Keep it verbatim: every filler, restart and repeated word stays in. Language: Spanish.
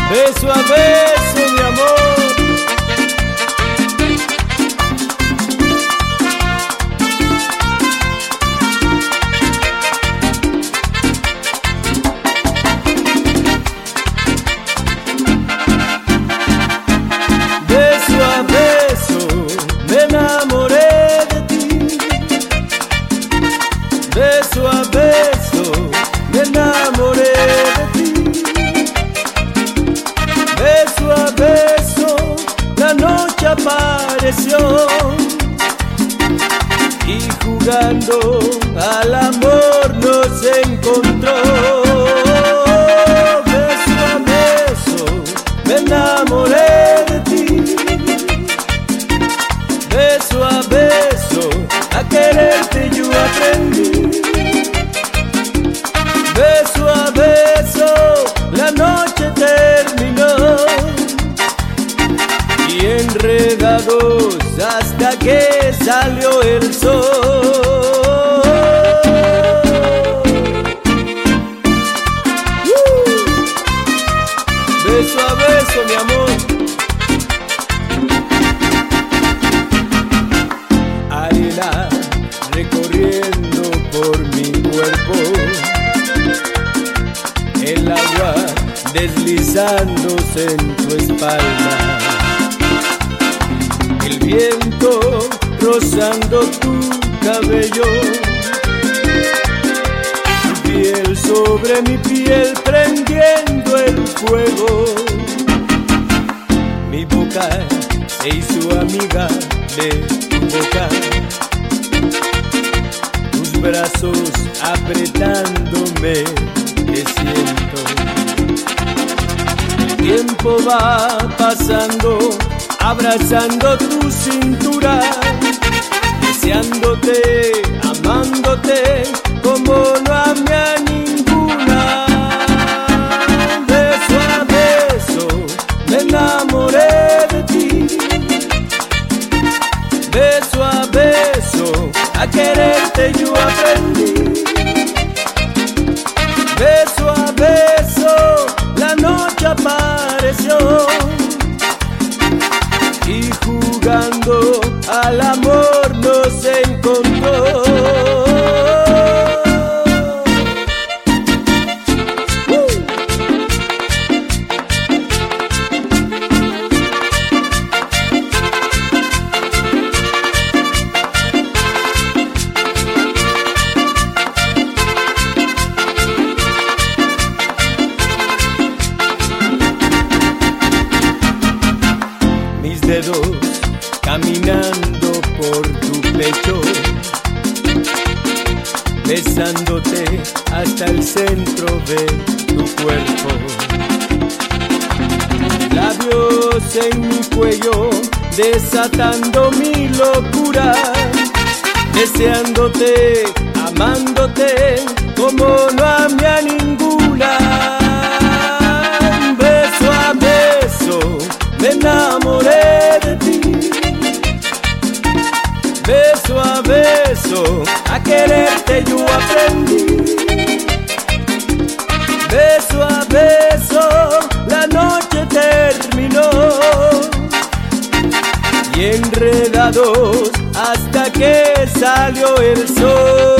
beso a beso, mi amor. Beso a beso, me enamoré de ti. Beso a beso, me enamoré de ti. Beso a beso, la noche apareció y jugando al amor nos encontró. Beso a beso, me enamoré de ti. Beso a beso, a quererte yo aprendí. Beso a beso, la noche terminó y enredados hasta que salió el sol. uh. Beso a beso, mi amor. Arena recorriendo por mi cuerpo, el agua deslizándose en tu espalda, el viento rozando tu cabello, tu piel sobre mi piel prendiendo el fuego. Mi boca se hizo amiga de tu boca, tus brazos apretándome, te siento. El tiempo va pasando, abrazando tu cintura, deseándote, amándote como no amé a ninguna. Beso a beso, me enamoré de ti. Beso a beso, a quererte yo aprendí. Beso a beso, la noche apareció y jugando al amor nos encontró. uh. Mis dedos caminando por tu pecho, besándote hasta el centro de tu cuerpo. Labios en mi cuello, desatando mi locura, deseándote, amándote como no amé a ninguna. Beso a beso, me enamoré de ti. Beso a beso, a quererte yo aprendí. Beso a beso, la noche terminó y enredados hasta que salió el sol.